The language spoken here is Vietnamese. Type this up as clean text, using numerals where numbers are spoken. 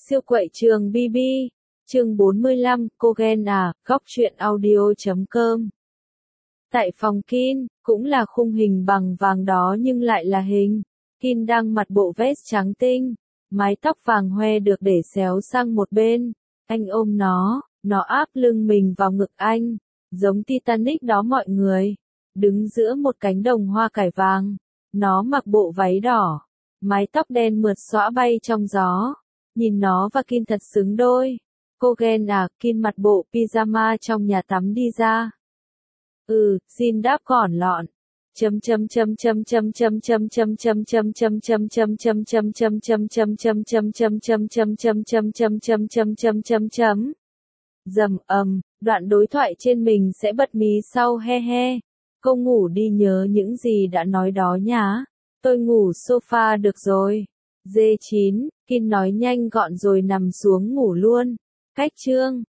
Siêu quậy trường BB, chương 45, cô ghen à, góc truyện audio.com. Tại phòng Kin, cũng là khung hình bằng vàng đó nhưng lại là hình. Kin đang mặc bộ vest trắng tinh, mái tóc vàng hoe được để xéo sang một bên. Anh ôm nó áp lưng mình vào ngực anh, giống Titanic đó mọi người. Đứng giữa một cánh đồng hoa cải vàng, nó mặc bộ váy đỏ, mái tóc đen mượt xõa bay trong gió. Nhìn nó và Kin thật xứng đôi. Cô ghen à, Kin mặc bộ pyjama trong nhà tắm đi ra. Jin đáp gọn lọn. Đoạn đối thoại trên mình sẽ bật mí sau he he. Cô ngủ đi nhớ những gì đã nói đó nhá. Tôi ngủ sofa được rồi. D9, Kin nói nhanh gọn rồi nằm xuống ngủ luôn. Cách chương